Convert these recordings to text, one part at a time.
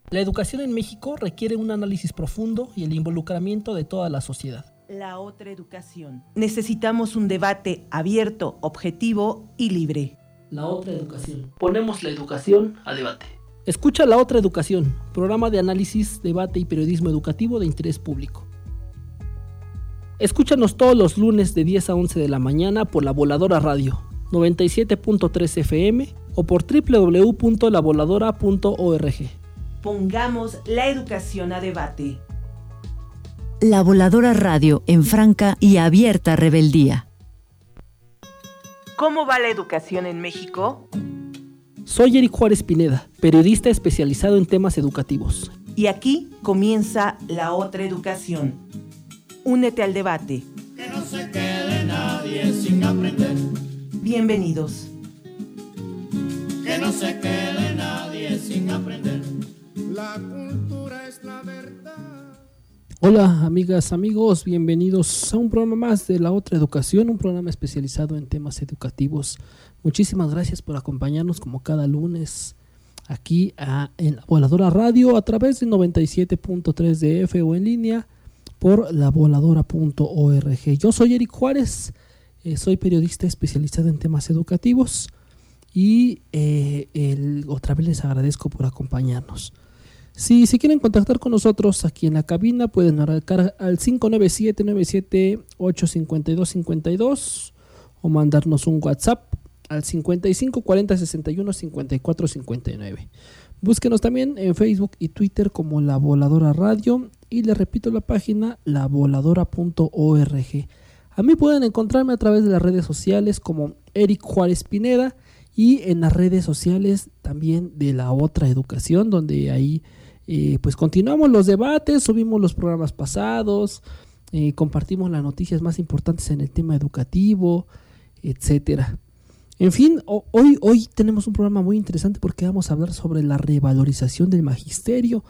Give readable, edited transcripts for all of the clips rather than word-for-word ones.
La educación en México requiere un análisis profundo y el involucramiento de toda la sociedad. La otra educación. Necesitamos un debate abierto, objetivo y libre. La otra educación. Ponemos la educación a debate. Escucha La Otra Educación, programa de análisis, debate y periodismo educativo de interés público. Escúchanos todos los lunes de 10 a 11 de la mañana por La Voladora Radio, 97.3 FM o por www.lavoladora.org. Pongamos la educación a debate. La Voladora Radio, en franca y abierta rebeldía. ¿Cómo va la educación en México? Soy Eric Juárez Pineda, periodista especializado en temas educativos. Y aquí comienza La Otra Educación. Únete al debate. Que no se quede nadie sin aprender. Bienvenidos. Que no se quede nadie sin aprender. La cultura es la verdad. Hola amigas, amigos, bienvenidos a un programa más de La Otra Educación, un programa especializado en temas educativos. Muchísimas gracias por acompañarnos como cada lunes aquí en La Voladora Radio a través de 97.3 de F o en línea por lavoladora.org. Yo soy Eric Juárez, soy periodista especializado en temas educativos y otra vez les agradezco por acompañarnos. Si se quieren contactar con nosotros aquí en la cabina, pueden marcar al 597-978-5252 o mandarnos un WhatsApp al 55 40 61 54 59. Búsquenos también en Facebook y Twitter como La Voladora Radio y les repito la página lavoladora.org. A mí pueden encontrarme a través de las redes sociales como Eric Juárez Pineda y en las redes sociales también de La Otra Educación, donde ahí pues continuamos los debates, subimos los programas pasados, compartimos las noticias más importantes en el tema educativo, etcétera. En fin, hoy tenemos un programa muy interesante porque vamos a hablar sobre la revalorización del magisterio,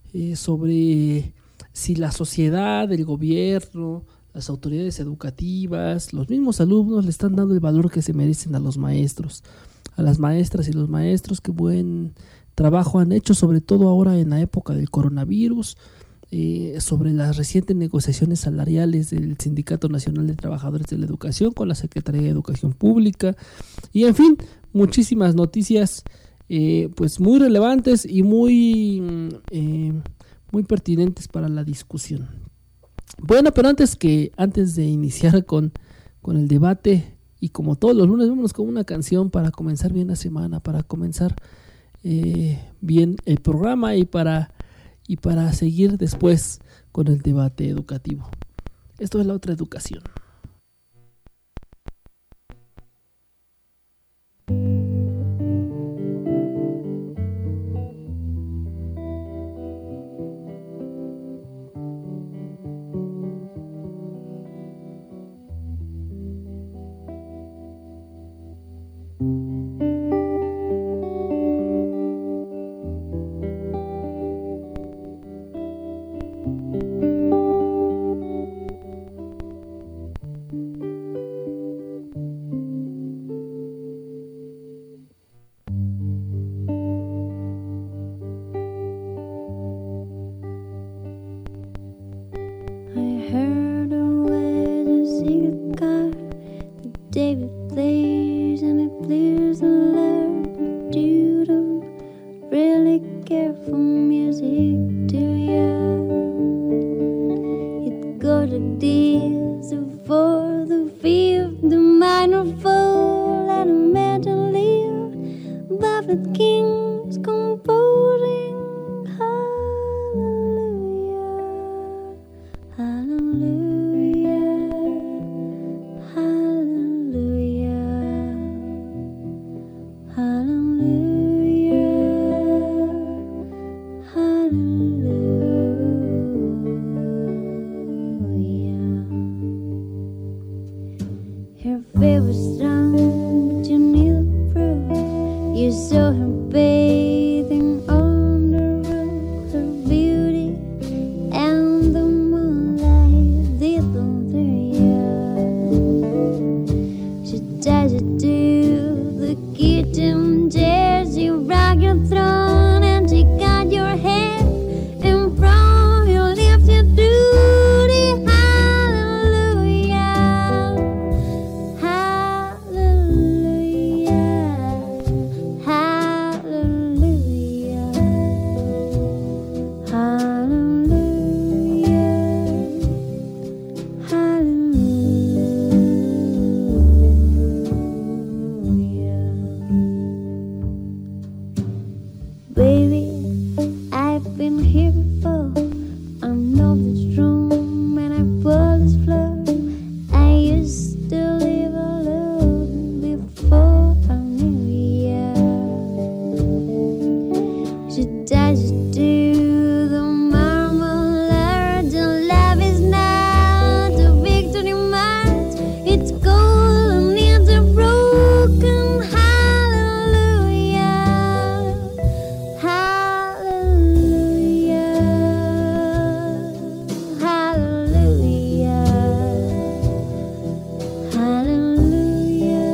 sobre si la sociedad, el gobierno, las autoridades educativas, los mismos alumnos le están dando el valor que se merecen a los maestros, a las maestras y los maestros. Qué buen trabajo han hecho, sobre todo ahora en la época del coronavirus, sobre las recientes negociaciones salariales del Sindicato Nacional de Trabajadores de la Educación con la Secretaría de Educación Pública y en fin, muchísimas noticias pues muy relevantes y muy pertinentes para la discusión. Bueno, pero antes de iniciar con el debate y como todos los lunes, vámonos con una canción para comenzar bien la semana, para comenzar bien el programa y para seguir después con el debate educativo. Esto es La Otra Educación. Hallelujah. been here before. I know it's true, and I pull this floor. I used to live alone before I knew you. Should I just do the marmalade? The love is not a victory match. It's gold and it's a broken hallelujah. Hallelujah. Hallelujah. Hallelujah.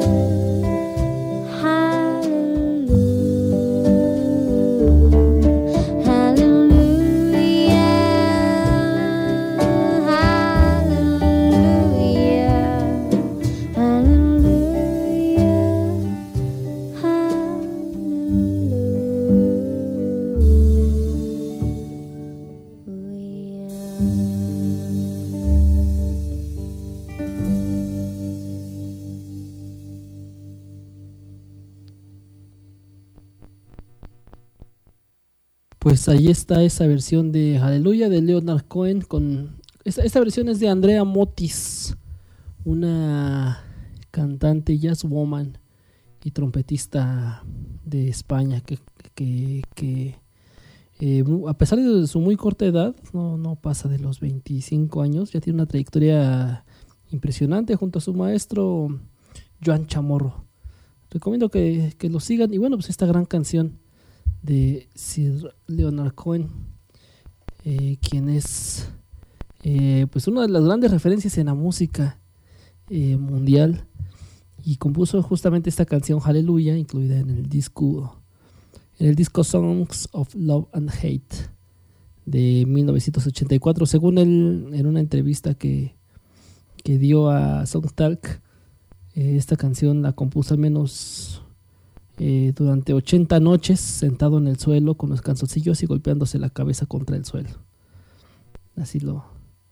Pues ahí está esa versión de Hallelujah de Leonard Cohen. Esta versión es de Andrea Motis, una cantante jazz woman y trompetista de España que a pesar de su muy corta edad, no pasa de los 25 años, ya tiene una trayectoria impresionante junto a su maestro Joan Chamorro. Recomiendo que lo sigan. Y bueno, pues esta gran canción de Sir Leonard Cohen, quien es pues una de las grandes referencias en la música mundial, y compuso justamente esta canción Hallelujah, incluida en el disco Songs of Love and Hate de 1984. Según él, en una entrevista que dio a Songtalk, esta canción la compuso al menos durante 80 noches sentado en el suelo con los calzoncillos y golpeándose la cabeza contra el suelo. Así lo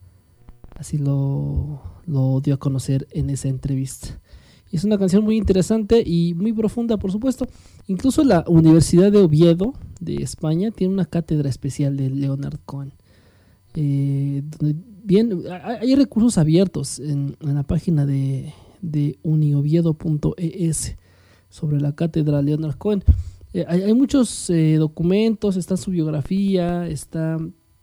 dio a conocer en esa entrevista. Y es una canción muy interesante y muy profunda, por supuesto. Incluso la Universidad de Oviedo de España tiene una cátedra especial de Leonard Cohen. Hay recursos abiertos en la página de unioviedo.es sobre la cátedra Leonard Cohen. Hay muchos documentos, está su biografía, está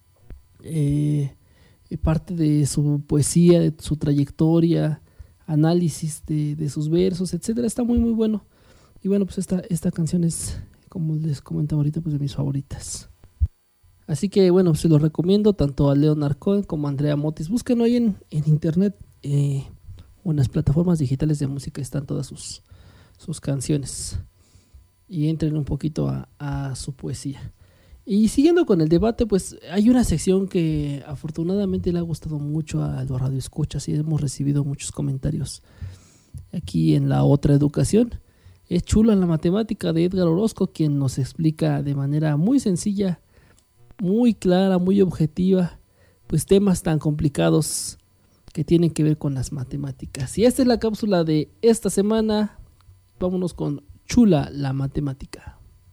parte de su poesía, de su trayectoria, análisis de sus versos, etcétera. Está muy muy bueno. Y bueno, pues esta canción es, como les comentaba ahorita, pues de mis favoritas. Así que bueno, pues se los recomiendo tanto a Leonard Cohen como a Andrea Motis. Búsquenlo ahí en internet o en las plataformas digitales de música, están todas sus canciones, y entren un poquito a su poesía. Y siguiendo con el debate, pues hay una sección que afortunadamente le ha gustado mucho a los radioescuchas y hemos recibido muchos comentarios aquí en La Otra Educación. Es Chula la Matemática, de Edgar Orozco, quien nos explica de manera muy sencilla, muy clara, muy objetiva, pues temas tan complicados que tienen que ver con las matemáticas. Y esta es la cápsula de esta semana. Vámonos con Chula la Matemática.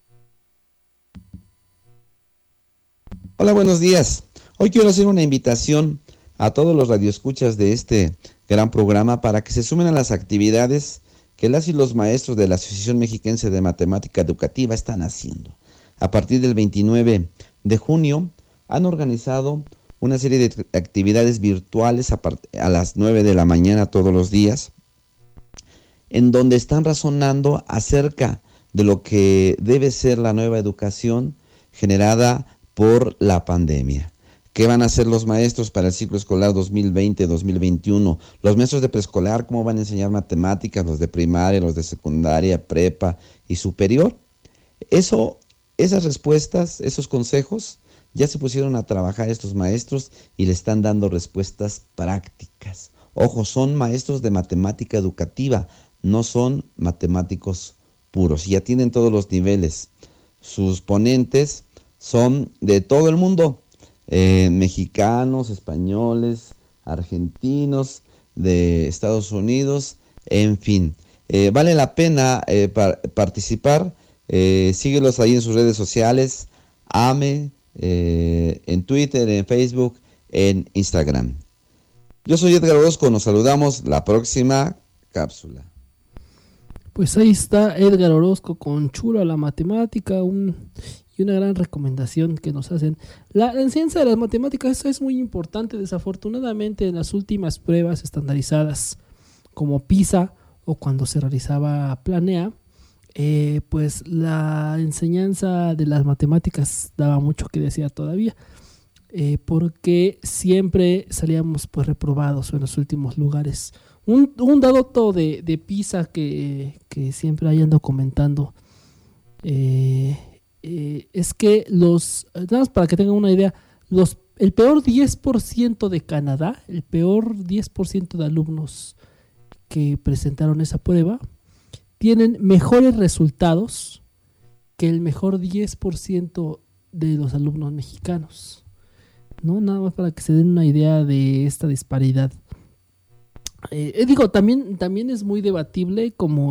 Hola, buenos días. Hoy quiero hacer una invitación a todos los radioescuchas de este gran programa para que se sumen a las actividades que las y los maestros de la Asociación Mexiquense de Matemática Educativa están haciendo. A partir del 29 de junio han organizado una serie de actividades virtuales a las 9 de la mañana todos los días, en donde están razonando acerca de lo que debe ser la nueva educación generada por la pandemia. ¿Qué van a hacer los maestros para el ciclo escolar 2020-2021? Los maestros de preescolar, ¿cómo van a enseñar matemáticas? Los de primaria, los de secundaria, prepa y superior. Esas respuestas, esos consejos, ya se pusieron a trabajar estos maestros y le están dando respuestas prácticas. Ojo, son maestros de matemática educativa, no son matemáticos puros. Ya tienen todos los niveles. Sus ponentes son de todo el mundo, mexicanos, españoles, argentinos, de Estados Unidos, en fin. Vale la pena participar. Síguelos ahí en sus redes sociales, AME en Twitter, en Facebook, en Instagram. Yo soy Edgar Orozco, nos saludamos la próxima cápsula. Pues ahí está Edgar Orozco con Chulo a la matemática, y una gran recomendación que nos hacen. La enseñanza de las matemáticas, eso es muy importante. Desafortunadamente, en las últimas pruebas estandarizadas como PISA o cuando se realizaba Planea, pues la enseñanza de las matemáticas daba mucho que desear todavía, porque siempre salíamos pues reprobados en los últimos lugares. Un dato de PISA que siempre hay ando comentando, es que nada más para que tengan una idea, el peor 10% de Canadá, el peor 10% de alumnos que presentaron esa prueba, tienen mejores resultados que el mejor 10% de los alumnos mexicanos, ¿no? Nada más para que se den una idea de esta disparidad. También es muy debatible como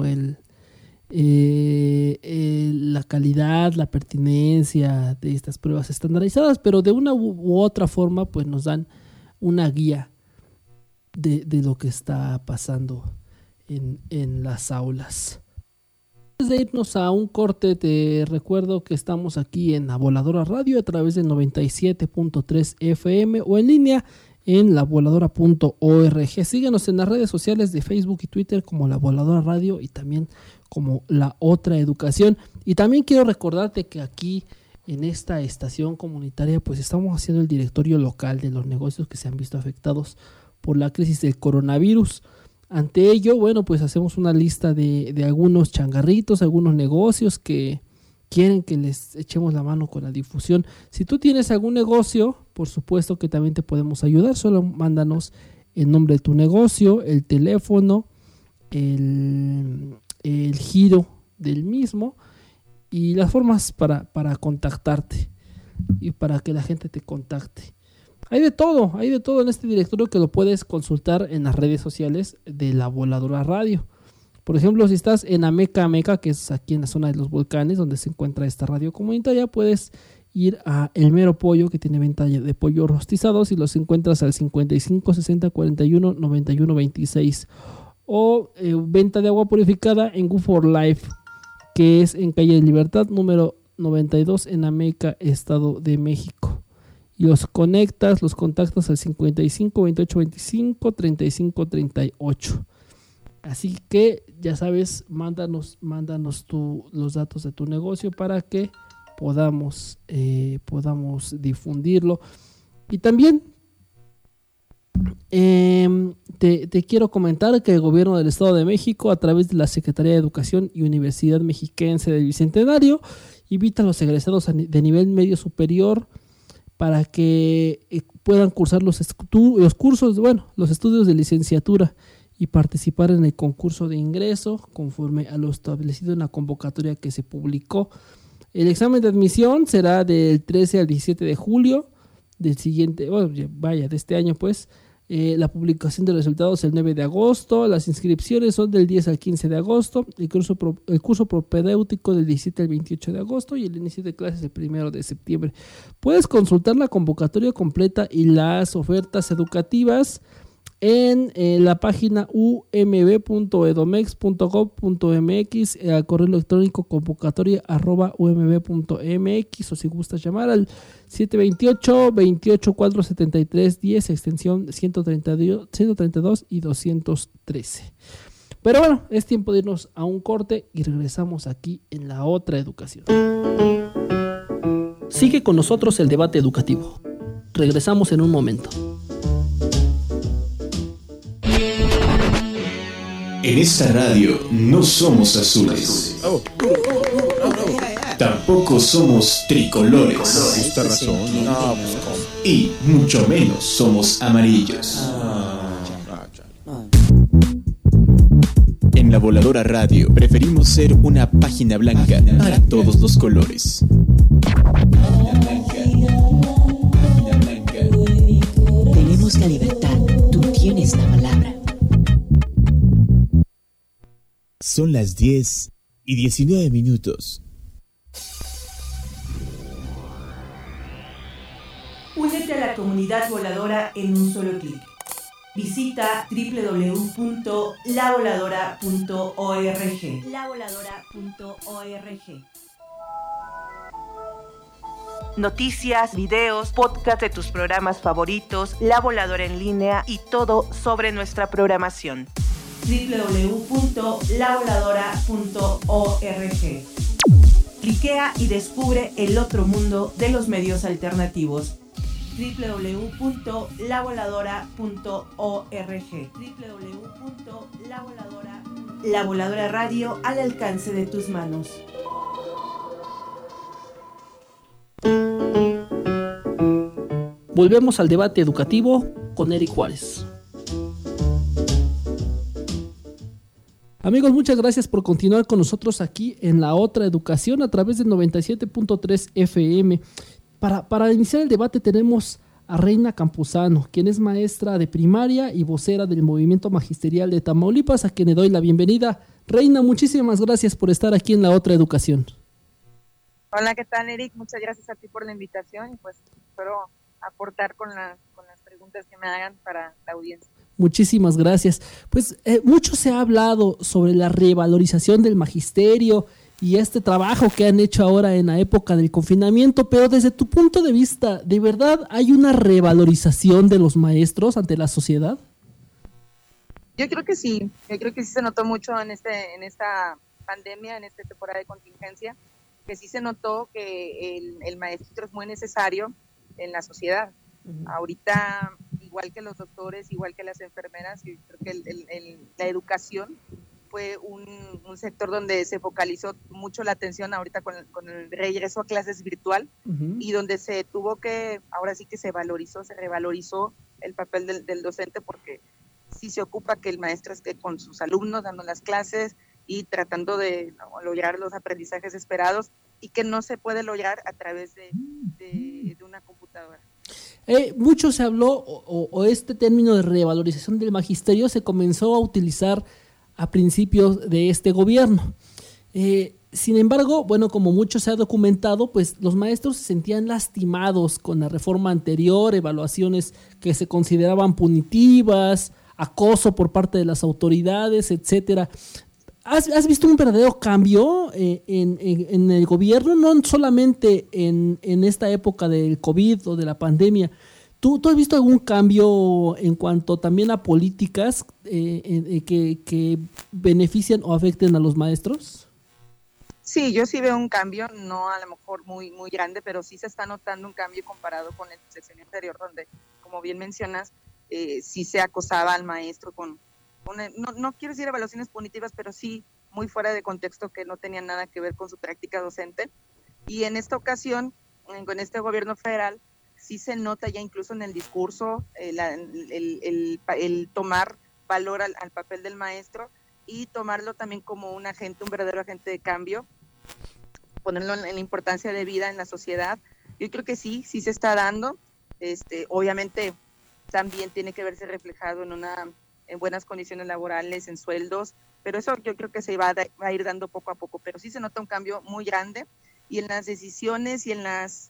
la calidad, la pertinencia de estas pruebas estandarizadas, pero de una u otra forma pues nos dan una guía de lo que está pasando en las aulas. Antes de irnos a un corte, te recuerdo que estamos aquí en La Voladora Radio a través de 97.3 FM o en línea en lavoladora.org. Síguenos en las redes sociales de Facebook y Twitter como La Voladora Radio y también como La Otra Educación. Y también quiero recordarte que aquí en esta estación comunitaria pues estamos haciendo el directorio local de los negocios que se han visto afectados por la crisis del coronavirus. Ante ello, bueno, pues hacemos una lista de algunos changarritos, algunos negocios que quieren que les echemos la mano con la difusión. Si tú tienes algún negocio, por supuesto que también te podemos ayudar. Solo mándanos el nombre de tu negocio, el teléfono, el giro del mismo y las formas para contactarte y para que la gente te contacte. Hay de todo en este directorio que lo puedes consultar en las redes sociales de La Voladora Radio. Por ejemplo, si estás en Ameca, que es aquí en la zona de los volcanes, donde se encuentra esta radio comunitaria, puedes ir a El Mero Pollo, que tiene venta de pollo rostizados, y los encuentras al 55 60 41 91 26. O venta de agua purificada en Go for Life, que es en calle de Libertad, número 92, en Ameca, Estado de México. Y los contactas al 55 28 25 35 38. Así que ya sabes, mándanos los datos de tu negocio para que podamos difundirlo. Y también te quiero comentar que el gobierno del Estado de México, a través de la Secretaría de Educación y Universidad Mexiquense del Bicentenario, invita a los egresados de nivel medio superior para que puedan cursar los estudios de licenciatura y participar en el concurso de ingreso conforme a lo establecido en la convocatoria que se publicó. El examen de admisión será del 13 al 17 de julio de este año pues. La publicación de resultados el 9 de agosto, las inscripciones son del 10 al 15 de agosto, el curso propedéutico del 17 al 28 de agosto y el inicio de clases el 1 de septiembre. Puedes consultar la convocatoria completa y las ofertas educativas en la página umb.edomex.gov.mx, al correo electrónico convocatoria@umb.mx, o si gustas llamar al 728-28-473-10, extensión 132 y 213. Pero bueno, es tiempo de irnos a un corte y regresamos aquí en La Otra Educación. Sigue con nosotros el debate educativo. Regresamos en un momento. En esta radio no somos azules. Tampoco somos tricolores. Y mucho menos somos amarillos. En La Voladora Radio preferimos ser una página blanca para todos los colores. Tenemos la libertad, tú tienes la palabra. Son las 10:19 . Únete a la comunidad voladora en un solo clic. Visita www.lavoladora.org. Lavoladora.org. Noticias, videos, podcast de tus programas favoritos, La Voladora en línea y todo sobre nuestra programación. www.lavoladora.org. Cliquea y descubre el otro mundo de los medios alternativos. www.lavoladora.org. La Voladora Radio al alcance de tus manos. Volvemos al debate educativo con Eric Juárez. Amigos, muchas gracias por continuar con nosotros aquí en La Otra Educación a través de 97.3 FM. Para iniciar el debate tenemos a Reina Campuzano, quien es maestra de primaria y vocera del Movimiento Magisterial de Tamaulipas, a quien le doy la bienvenida. Reina, muchísimas gracias por estar aquí en La Otra Educación. Hola, ¿qué tal, Eric? Muchas gracias a ti por la invitación y pues espero aportar con las preguntas que me hagan para la audiencia. Muchísimas gracias. Pues mucho se ha hablado sobre la revalorización del magisterio y este trabajo que han hecho ahora en la época del confinamiento, pero desde tu punto de vista, ¿de verdad hay una revalorización de los maestros ante la sociedad? Yo creo que sí se notó mucho en esta pandemia, en esta temporada de contingencia, que sí se notó que el maestro es muy necesario en la sociedad. Uh-huh. Ahorita, igual que los doctores, igual que las enfermeras, yo creo que la educación fue un sector donde se focalizó mucho la atención ahorita con el regreso a clases virtual. Uh-huh. Y donde se tuvo que, ahora sí que se revalorizó el papel del docente, porque sí se ocupa que el maestro esté con sus alumnos dando las clases y tratando de lograr los aprendizajes esperados, y que no se puede lograr a través de una computadora. Mucho se habló, o este término de revalorización del magisterio se comenzó a utilizar a principios de este gobierno. Sin embargo, bueno, como mucho se ha documentado, pues los maestros se sentían lastimados con la reforma anterior, evaluaciones que se consideraban punitivas, acoso por parte de las autoridades, etcétera. ¿Has visto un verdadero cambio en el gobierno, no solamente en esta época del COVID o de la pandemia? ¿Tú has visto algún cambio en cuanto también a políticas que benefician o afecten a los maestros? Sí, yo sí veo un cambio, no a lo mejor muy, muy grande, pero sí se está notando un cambio comparado con el sexenio anterior, donde, como bien mencionas, sí se acosaba al maestro con no quiero decir evaluaciones punitivas, pero sí muy fuera de contexto, que no tenían nada que ver con su práctica docente. Y en esta ocasión, con este gobierno federal, sí se nota ya incluso en el discurso el tomar valor al papel del maestro y tomarlo también como un verdadero agente de cambio, ponerlo en la importancia de vida en la sociedad. Yo creo que sí se está dando. Obviamente también tiene que verse reflejado en buenas condiciones laborales, en sueldos, pero eso yo creo que se va a ir dando poco a poco, pero sí se nota un cambio muy grande, y en las decisiones y en las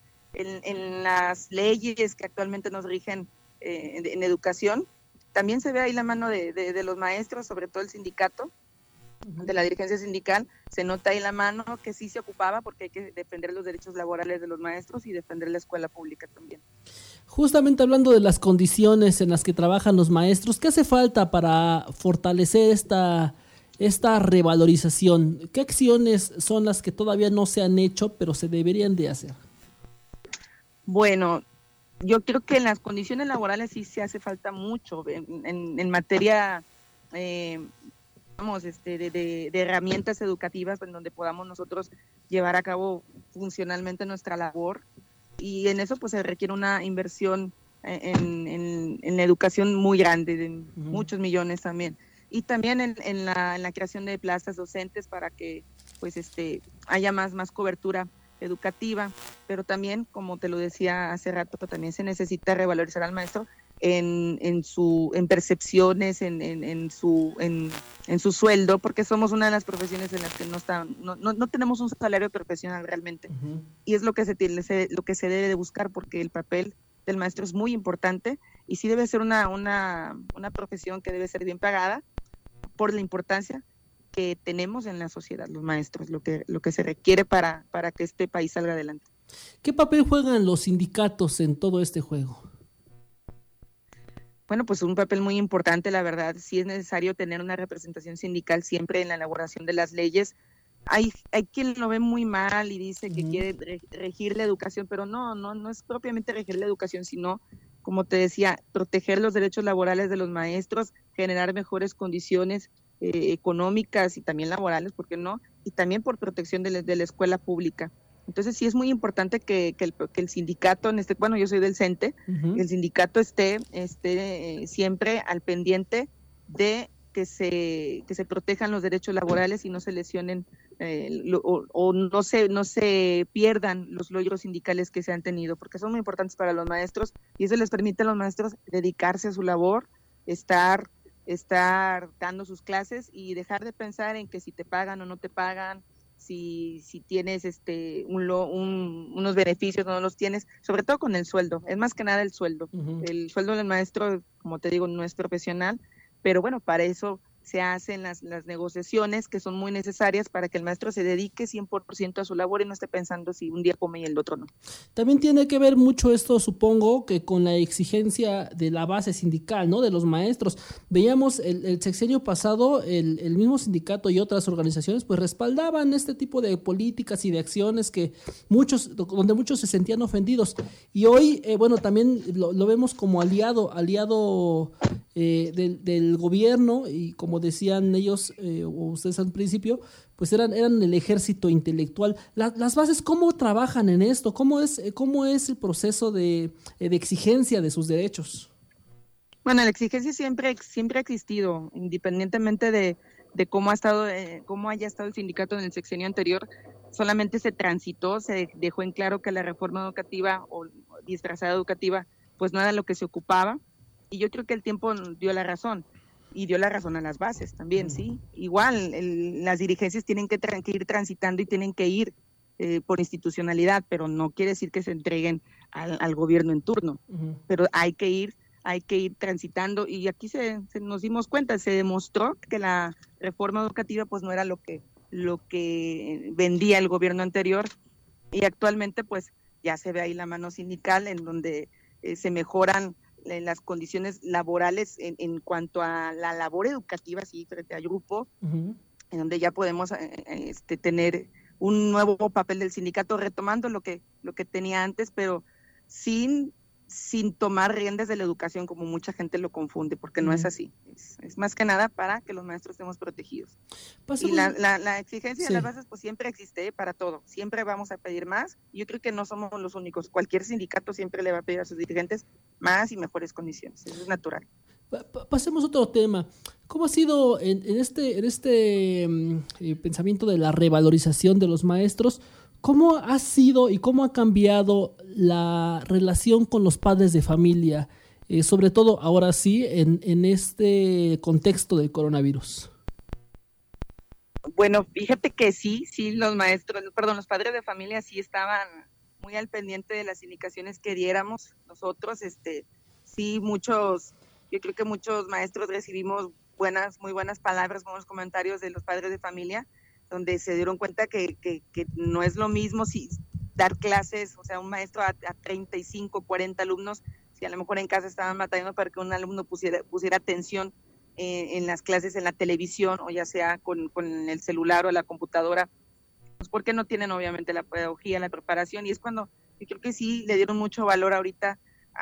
leyes que actualmente nos rigen en educación, también se ve ahí la mano de los maestros, sobre todo el sindicato, de la dirigencia sindical, se nota ahí la mano que sí se ocupaba, porque hay que defender los derechos laborales de los maestros y defender la escuela pública también. Justamente hablando de las condiciones en las que trabajan los maestros, ¿qué hace falta para fortalecer esta revalorización? ¿Qué acciones son las que todavía no se han hecho, pero se deberían de hacer? Bueno, yo creo que en las condiciones laborales sí se hace falta mucho, en materia de herramientas educativas en donde podamos nosotros llevar a cabo funcionalmente nuestra labor, y en eso pues se requiere una inversión en la educación muy grande, de muchos millones también, y también en la creación de plazas docentes para que pues haya más cobertura educativa, pero también, como te lo decía hace rato, también se necesita revalorizar al maestro en percepciones, en su sueldo, porque somos una de las profesiones en las que no tenemos un salario profesional realmente. Uh-huh. Y es lo que se debe de buscar, porque el papel del maestro es muy importante y sí debe ser una profesión que debe ser bien pagada por la importancia que tenemos en la sociedad, los maestros, lo que se requiere para que este país salga adelante. ¿Qué papel juegan los sindicatos en todo este juego? Bueno, pues un papel muy importante, la verdad. Sí es necesario tener una representación sindical siempre en la elaboración de las leyes. Hay quien lo ve muy mal y dice que quiere regir la educación, pero no es propiamente regir la educación, sino, como te decía, proteger los derechos laborales de los maestros, generar mejores condiciones económicas y también laborales, ¿por qué no? Y también por protección de la escuela pública. Entonces sí es muy importante que el sindicato, bueno, yo soy del CENTE, el sindicato esté siempre al pendiente de que se protejan los derechos laborales y no se lesionen o no se pierdan los logros sindicales que se han tenido, porque son muy importantes para los maestros y eso les permite a los maestros dedicarse a su labor, estar dando sus clases y dejar de pensar en que si te pagan o no te pagan, si tienes unos beneficios o no los tienes, sobre todo con el sueldo, es más que nada el sueldo. El sueldo del maestro, como te digo, no es profesional, pero bueno, para eso se hacen las negociaciones que son muy necesarias para que el maestro se dedique 100% a su labor y no esté pensando si un día come y el otro no. También tiene que ver mucho esto, supongo, que con la exigencia de la base sindical, ¿no? De los maestros. Veíamos el sexenio pasado, el mismo sindicato y otras organizaciones pues respaldaban este tipo de políticas y de acciones donde muchos se sentían ofendidos. Y hoy, bueno, también lo vemos como aliado del gobierno y como decían ellos o ustedes al principio, pues eran el ejército intelectual. Las bases, ¿cómo trabajan en esto? ¿Cómo es el proceso de exigencia de sus derechos? Bueno, la exigencia siempre ha existido, independientemente de cómo haya estado el sindicato en el sexenio anterior. Solamente se transitó, se dejó en claro que la reforma educativa o disfrazada educativa pues no era lo que se ocupaba. Y yo creo que el tiempo dio la razón, y dio la razón a las bases también, ¿sí? Igual, las dirigencias tienen que ir transitando y tienen que ir por institucionalidad, pero no quiere decir que se entreguen al gobierno en turno, pero hay que ir transitando, y aquí se nos dimos cuenta, se demostró que la reforma educativa pues no era lo que vendía el gobierno anterior, y actualmente pues ya se ve ahí la mano sindical en donde se mejoran las condiciones laborales en cuanto a la labor educativa, sí, frente al grupo, en donde ya podemos tener un nuevo papel del sindicato, retomando lo que tenía antes, pero sin tomar riendas de la educación, como mucha gente lo confunde, porque no es así. Es más que nada para que los maestros estemos protegidos. Y la exigencia de las bases pues siempre existe para todo. Siempre vamos a pedir más. Yo creo que no somos los únicos. Cualquier sindicato siempre le va a pedir a sus dirigentes más y mejores condiciones. Eso es natural. Pasemos a otro tema. ¿Cómo ha sido en este pensamiento de la revalorización de los maestros? ¿Cómo ha sido y cómo ha cambiado la relación con los padres de familia, sobre todo ahora sí en este contexto del coronavirus? Bueno, fíjate que sí, los padres de familia sí estaban muy al pendiente de las indicaciones que diéramos nosotros. Sí, yo creo que muchos maestros recibimos muy buenas palabras, buenos comentarios de los padres de familia, donde se dieron cuenta que no es lo mismo si dar clases, o sea, un maestro a 35, 40 alumnos, si a lo mejor en casa estaban batallando para que un alumno pusiera atención en las clases, en la televisión, o ya sea con el celular o la computadora, pues porque no tienen obviamente la pedagogía, la preparación, y es cuando yo creo que sí le dieron mucho valor ahorita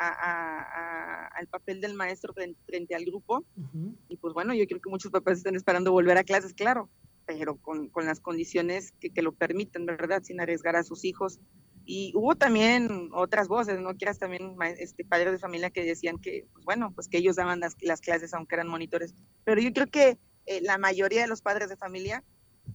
al papel del maestro frente al grupo, y pues bueno, yo creo que muchos papás están esperando volver a clases, claro, pero con las condiciones que lo permiten, ¿verdad? Sin arriesgar a sus hijos. Y hubo también otras voces, ¿no? Que eran también padres de familia que decían que, pues bueno, pues que ellos daban las clases aunque eran monitores. Pero yo creo que la mayoría de los padres de familia,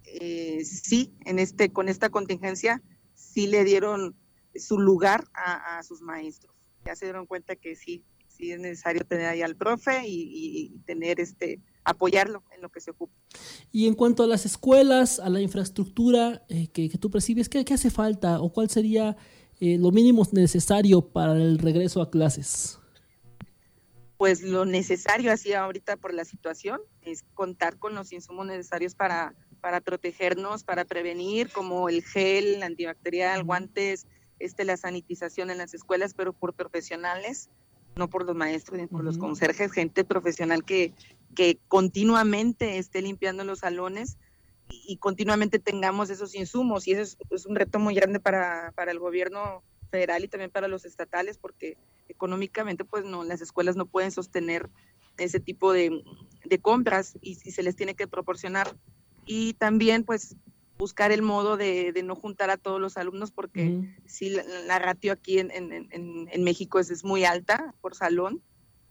sí, con esta contingencia, sí le dieron su lugar a sus maestros. Ya se dieron cuenta que sí es necesario tener ahí al profe y tener apoyarlo en lo que se ocupa. Y en cuanto a las escuelas, a la infraestructura que tú percibes, ¿qué hace falta o cuál sería lo mínimo necesario para el regreso a clases? Pues lo necesario así ahorita por la situación es contar con los insumos necesarios para protegernos, para prevenir, como el gel antibacterial, guantes, la sanitización en las escuelas, pero por profesionales, no por los maestros ni por los conserjes, gente profesional que continuamente esté limpiando los salones y continuamente tengamos esos insumos, y eso es un reto muy grande para el gobierno federal y también para los estatales, porque económicamente pues no, las escuelas no pueden sostener ese tipo de compras y se les tiene que proporcionar. Y también pues buscar el modo de no juntar a todos los alumnos, porque sí, la ratio aquí en México es muy alta por salón,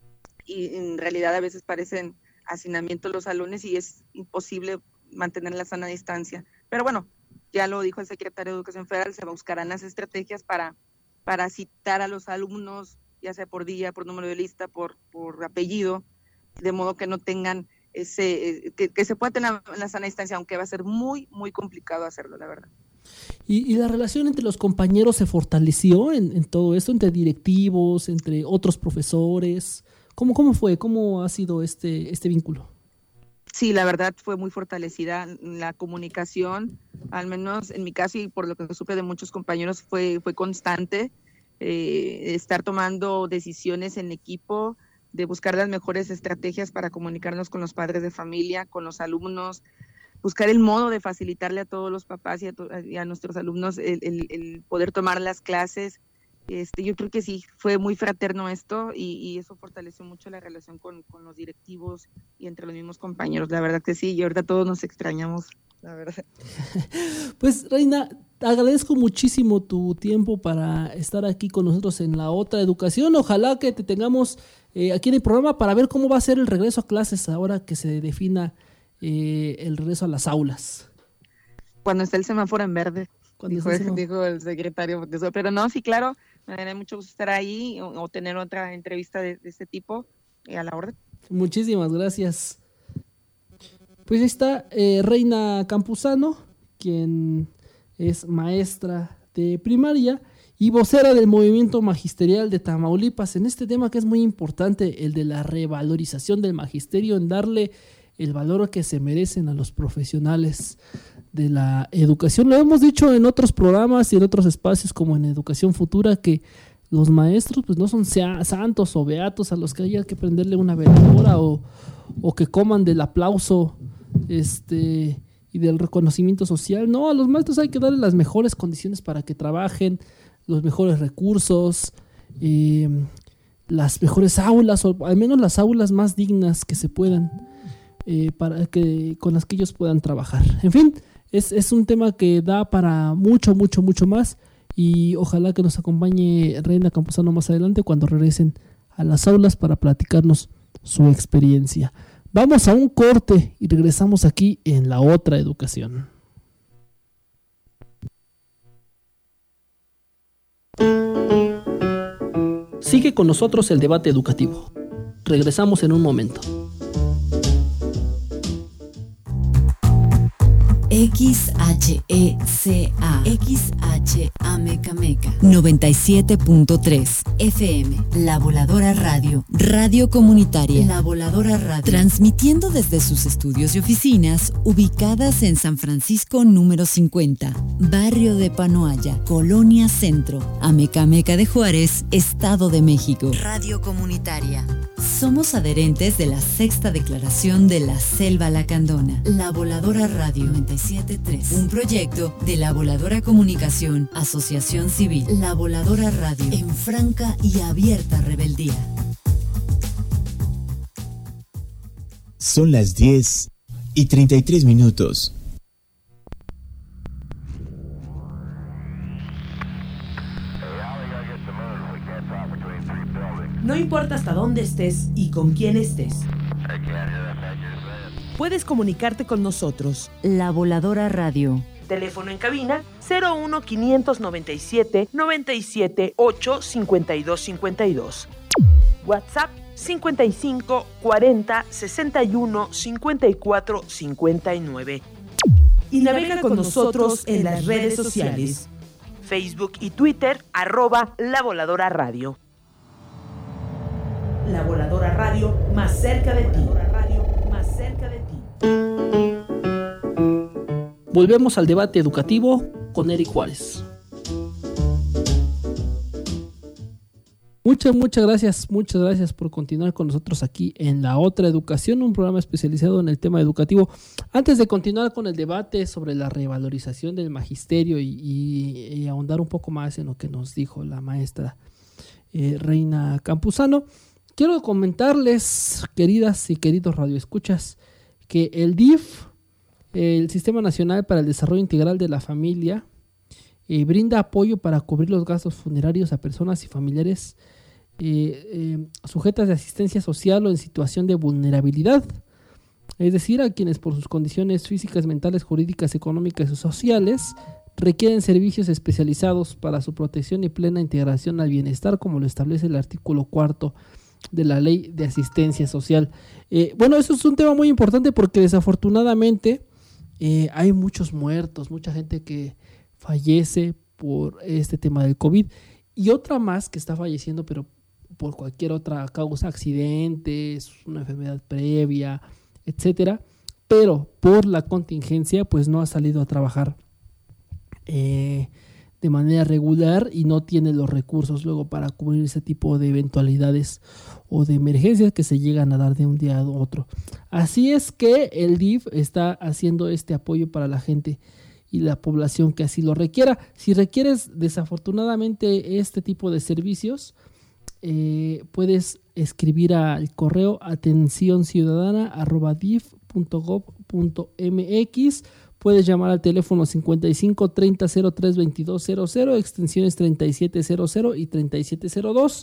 y en realidad a veces parecen hacinamiento los salones y es imposible mantener la sana distancia. Pero bueno, ya lo dijo el secretario de Educación Federal, se buscarán las estrategias para citar a los alumnos, ya sea por día, por número de lista, por apellido, de modo que no tengan que se pueda tener la sana distancia, aunque va a ser muy, muy complicado hacerlo, la verdad. ¿Y la relación entre los compañeros se fortaleció en todo esto, entre directivos, entre otros profesores? ¿Cómo fue? ¿Cómo ha sido este vínculo? Sí, la verdad fue muy fortalecida la comunicación, al menos en mi caso y por lo que supe de muchos compañeros fue constante, estar tomando decisiones en equipo, de buscar las mejores estrategias para comunicarnos con los padres de familia, con los alumnos, buscar el modo de facilitarle a todos los papás y a nuestros alumnos el poder tomar las clases. Yo creo que sí, fue muy fraterno esto y eso fortaleció mucho la relación con los directivos y entre los mismos compañeros. La verdad que sí, y ahorita todos nos extrañamos, la verdad. Pues Reina, agradezco muchísimo tu tiempo para estar aquí con nosotros en La Otra Educación. Ojalá que te tengamos aquí en el programa para ver cómo va a ser el regreso a clases ahora que se defina el regreso a las aulas. Cuando esté el semáforo en verde, dijo el secretario. Pero no, sí, claro, me daría mucho gusto estar ahí o tener otra entrevista de este tipo a la orden. Muchísimas gracias. Pues ahí está Reina Campuzano, quien es maestra de primaria y vocera del movimiento magisterial de Tamaulipas en este tema que es muy importante, el de la revalorización del magisterio, en darle el valor que se merecen a los profesionales de la educación. Lo hemos dicho en otros programas y en otros espacios como en Educación Futura, que los maestros pues no son santos o beatos a los que haya que prenderle una veladora o que coman del aplauso y del reconocimiento social. No, a los maestros hay que darle las mejores condiciones para que trabajen, los mejores recursos, las mejores aulas, o al menos las aulas más dignas que se puedan, con las que ellos puedan trabajar. En fin, es un tema que da para mucho, mucho, mucho más, y ojalá que nos acompañe Reina Campuzano más adelante cuando regresen a las aulas para platicarnos su experiencia. Vamos a un corte y regresamos aquí en La Otra Educación. Sigue con nosotros el debate educativo. Regresamos en un momento. XHECA Meca 97.3 FM, La Voladora Radio, radio comunitaria, La Voladora Radio, transmitiendo desde sus estudios y oficinas ubicadas en San Francisco número 50, barrio de Panoaya, Colonia Centro, Amecameca de Juárez, Estado de México. Radio comunitaria. Somos adherentes de la Sexta Declaración de la Selva Lacandona. La Voladora Radio 97.3, un proyecto de La Voladora Comunicación, Asociación Civil. La Voladora Radio, en franca y abierta rebeldía. Son las 10:33. No importa hasta dónde estés y con quién estés. Puedes comunicarte con nosotros. La Voladora Radio. Teléfono en cabina 01 597 97 8 52 52. WhatsApp 55 40 61 54 59. Y navega con nosotros en las redes sociales. Facebook y Twitter, @La Voladora Radio. La Voladora Radio, más cerca de ti. Más cerca de ti. Volvemos al debate educativo con Eric Juárez. Muchas gracias por continuar con nosotros aquí en La Otra Educación, un programa especializado en el tema educativo. Antes de continuar con el debate sobre la revalorización del magisterio y ahondar un poco más en lo que nos dijo la maestra Reina Campuzano, quiero comentarles, queridas y queridos radioescuchas, que el DIF, el Sistema Nacional para el Desarrollo Integral de la Familia, brinda apoyo para cubrir los gastos funerarios a personas y familiares sujetas de asistencia social o en situación de vulnerabilidad, es decir, a quienes por sus condiciones físicas, mentales, jurídicas, económicas y sociales requieren servicios especializados para su protección y plena integración al bienestar, como lo establece el artículo 4 de la Ley de Asistencia Social. Bueno, eso es un tema muy importante porque desafortunadamente hay muchos muertos, mucha gente que fallece por este tema del COVID y otra más que está falleciendo pero por cualquier otra causa, accidentes, una enfermedad previa, etcétera, pero por la contingencia pues no ha salido a trabajar de manera regular y no tiene los recursos luego para cubrir ese tipo de eventualidades o de emergencias que se llegan a dar de un día a otro. Así es que el DIF está haciendo este apoyo para la gente y la población que así lo requiera. Si requieres desafortunadamente este tipo de servicios, puedes escribir al correo atencionciudadana@dif.gov.mx. Puedes llamar al teléfono 55 30 03 2200, extensiones 3700 y 3702,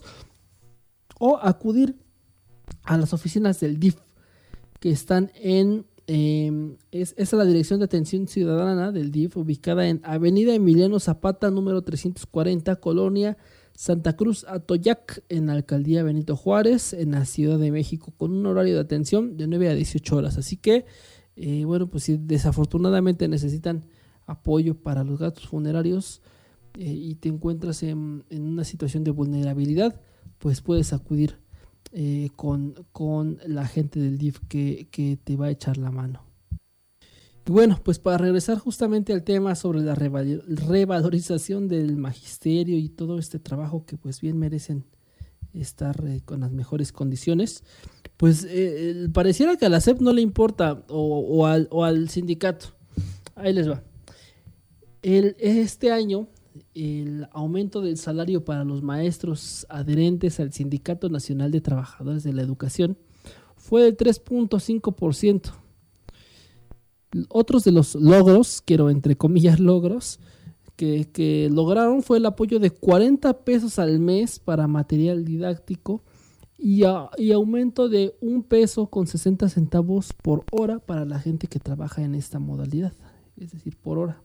o acudir a las oficinas del DIF que están en es la Dirección de Atención Ciudadana del DIF, ubicada en Avenida Emiliano Zapata, número 340, Colonia Santa Cruz Atoyac, en la Alcaldía Benito Juárez, en la Ciudad de México, con un horario de atención de 9 a 18 horas. Así que, bueno, pues si desafortunadamente necesitan apoyo para los gastos funerarios y te encuentras en una situación de vulnerabilidad, pues puedes acudir con la gente del DIF que te va a echar la mano. Y bueno, pues para regresar justamente al tema sobre la revalorización del magisterio y todo este trabajo que pues bien merecen estar con las mejores condiciones, pues pareciera que a la SEP no le importa o al sindicato. Ahí les va. Este año el aumento del salario para los maestros adherentes al Sindicato Nacional de Trabajadores de la Educación fue del 3.5%. Otros de los logros, quiero entre comillas logros, que lograron fue el apoyo de 40 pesos al mes para material didáctico y aumento de $1.60 por hora para la gente que trabaja en esta modalidad, es decir, por hora.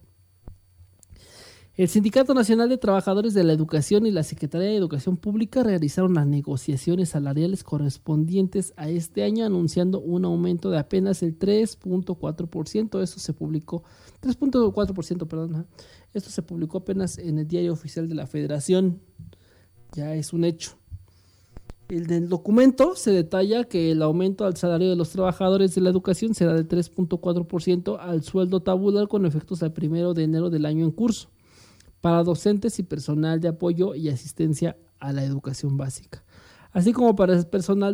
El Sindicato Nacional de Trabajadores de la Educación y la Secretaría de Educación Pública realizaron las negociaciones salariales correspondientes a este año, anunciando un aumento de apenas el 3.4%. Esto se publicó, 3.4%, perdón. Esto se publicó apenas en el Diario Oficial de la Federación. Ya es un hecho. En el documento se detalla que el aumento al salario de los trabajadores de la educación será del 3.4% al sueldo tabular con efectos al 1 de enero del año en curso, para docentes y personal de apoyo y asistencia a la educación básica, así como para el personal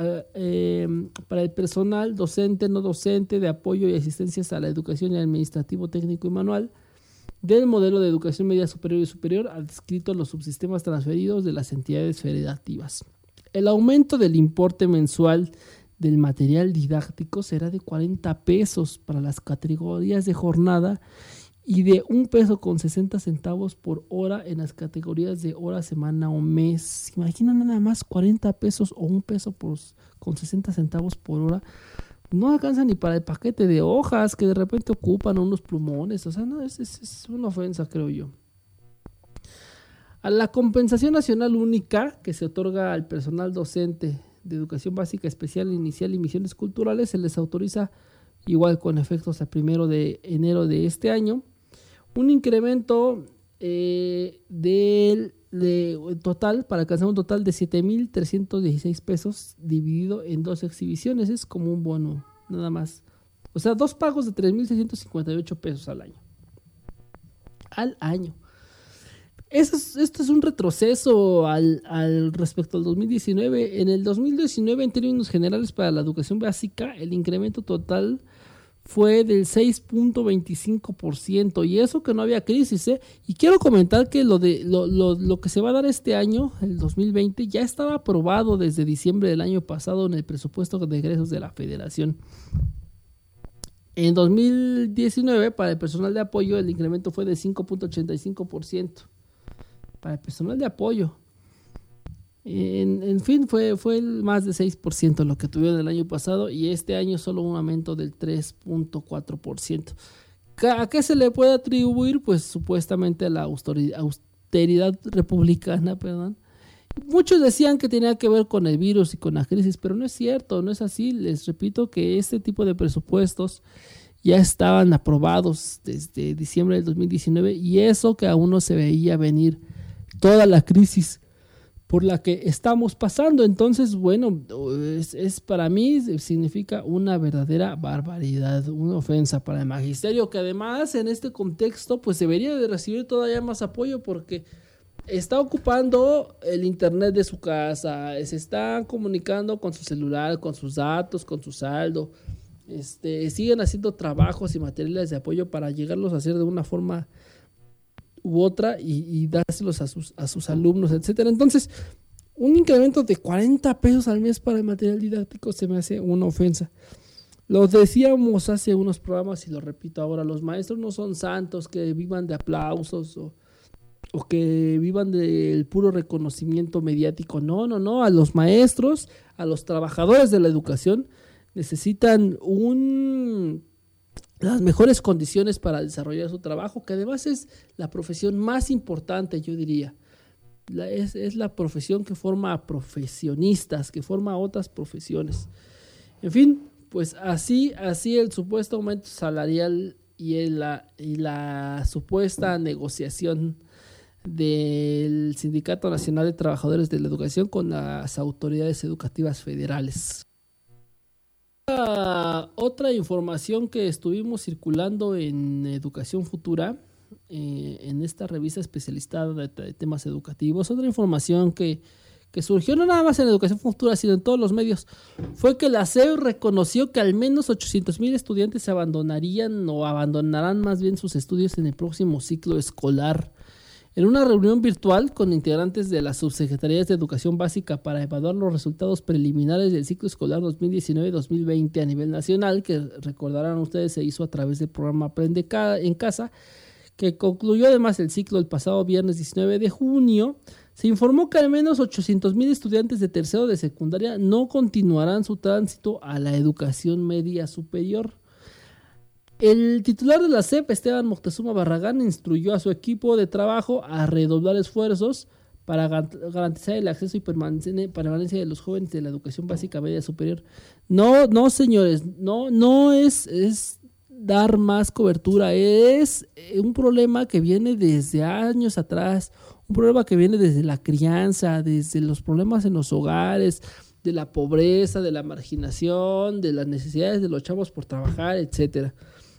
docente, no docente, de apoyo y asistencias a la educación y administrativo, técnico y manual del modelo de educación media superior y superior adscrito a los subsistemas transferidos de las entidades federativas. El aumento del importe mensual del material didáctico será de 40 pesos para las categorías de jornada y de $1.60 por hora en las categorías de hora, semana o mes. ¿Se imaginan nada más 40 pesos o $1.60 por hora? No alcanza ni para el paquete de hojas que de repente ocupan unos plumones. O sea, no, es una ofensa, creo yo. A la compensación nacional única que se otorga al personal docente de educación básica, especial, inicial y misiones culturales se les autoriza, igual con efectos al 1 de enero de este año, un incremento total, para alcanzar un total de 7,316 pesos dividido en 2 exhibiciones. Es como un bono, nada más. O sea, 2 pagos de 3,658 pesos al año. Esto es un retroceso al respecto al 2019. En el 2019, en términos generales para la educación básica, el incremento total fue del 6.25%, y eso que no había crisis, ¿eh? Y quiero comentar que lo que se va a dar este año, el 2020, ya estaba aprobado desde diciembre del año pasado en el presupuesto de egresos de la Federación. En 2019, para el personal de apoyo, el incremento fue de 5.85%. Para el personal de apoyo. En fin, fue el más de 6% lo que tuvieron el año pasado, y este año solo un aumento del 3.4%. ¿A qué se le puede atribuir? Pues supuestamente a la austeridad republicana, perdón. Muchos decían que tenía que ver con el virus y con la crisis, pero no es cierto, no es así. Les repito que este tipo de presupuestos ya estaban aprobados desde diciembre del 2019, y eso que aún no se veía venir toda la crisis por la que estamos pasando. Entonces, bueno, es para mí significa una verdadera barbaridad, una ofensa para el magisterio, que además en este contexto pues debería de recibir todavía más apoyo, porque está ocupando el internet de su casa, se está comunicando con su celular, con sus datos, con su saldo, siguen haciendo trabajos y materiales de apoyo para llegarlos a hacer de una forma u otra y dárselos a sus alumnos, etcétera. Entonces, un incremento de 40 pesos al mes para el material didáctico se me hace una ofensa. Lo decíamos hace unos programas y lo repito ahora: los maestros no son santos que vivan de aplausos o que vivan del puro reconocimiento mediático. No, a los maestros, a los trabajadores de la educación necesitan las mejores condiciones para desarrollar su trabajo, que además es la profesión más importante, yo diría. Es la profesión que forma a profesionistas, que forma a otras profesiones. En fin, pues así el supuesto aumento salarial y la supuesta negociación del Sindicato Nacional de Trabajadores de la Educación con las autoridades educativas federales. Otra información que estuvimos circulando en Educación Futura, en esta revista especializada de temas educativos, otra información que surgió no nada más en Educación Futura, sino en todos los medios, fue que la SEP reconoció que al menos 800,000 estudiantes abandonarán más bien sus estudios en el próximo ciclo escolar. En una reunión virtual con integrantes de las subsecretarías de Educación Básica para evaluar los resultados preliminares del ciclo escolar 2019-2020 a nivel nacional, que recordarán ustedes se hizo a través del programa Aprende en Casa, que concluyó además el ciclo el pasado viernes 19 de junio, se informó que al menos 800,000 estudiantes de tercero de secundaria no continuarán su tránsito a la educación media superior. El titular de la SEP, Esteban Moctezuma Barragán, instruyó a su equipo de trabajo a redoblar esfuerzos para garantizar el acceso y permanencia de los jóvenes de la educación básica media superior. No, señores, no es dar más cobertura, es un problema que viene desde años atrás, un problema que viene desde la crianza, desde los problemas en los hogares, de la pobreza, de la marginación, de las necesidades de los chavos por trabajar, etcétera.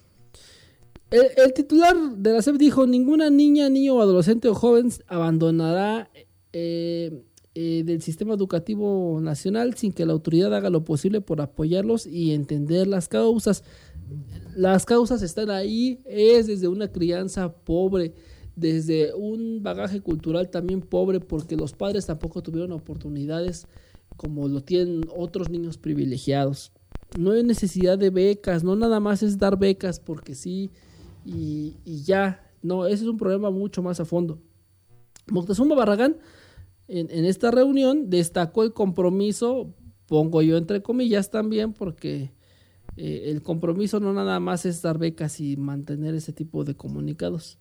El titular de la SEP dijo: ninguna niña, niño o adolescente o joven abandonará del sistema educativo nacional sin que la autoridad haga lo posible por apoyarlos y entender las causas. Las causas están ahí, es desde una crianza pobre, desde un bagaje cultural también pobre, porque los padres tampoco tuvieron oportunidades como lo tienen otros niños privilegiados. No hay necesidad de becas, no nada más es dar becas porque sí y ya. No, ese es un problema mucho más a fondo. Moctezuma Barragán en esta reunión destacó el compromiso, pongo yo entre comillas también, porque el compromiso no nada más es dar becas y mantener ese tipo de comunicados,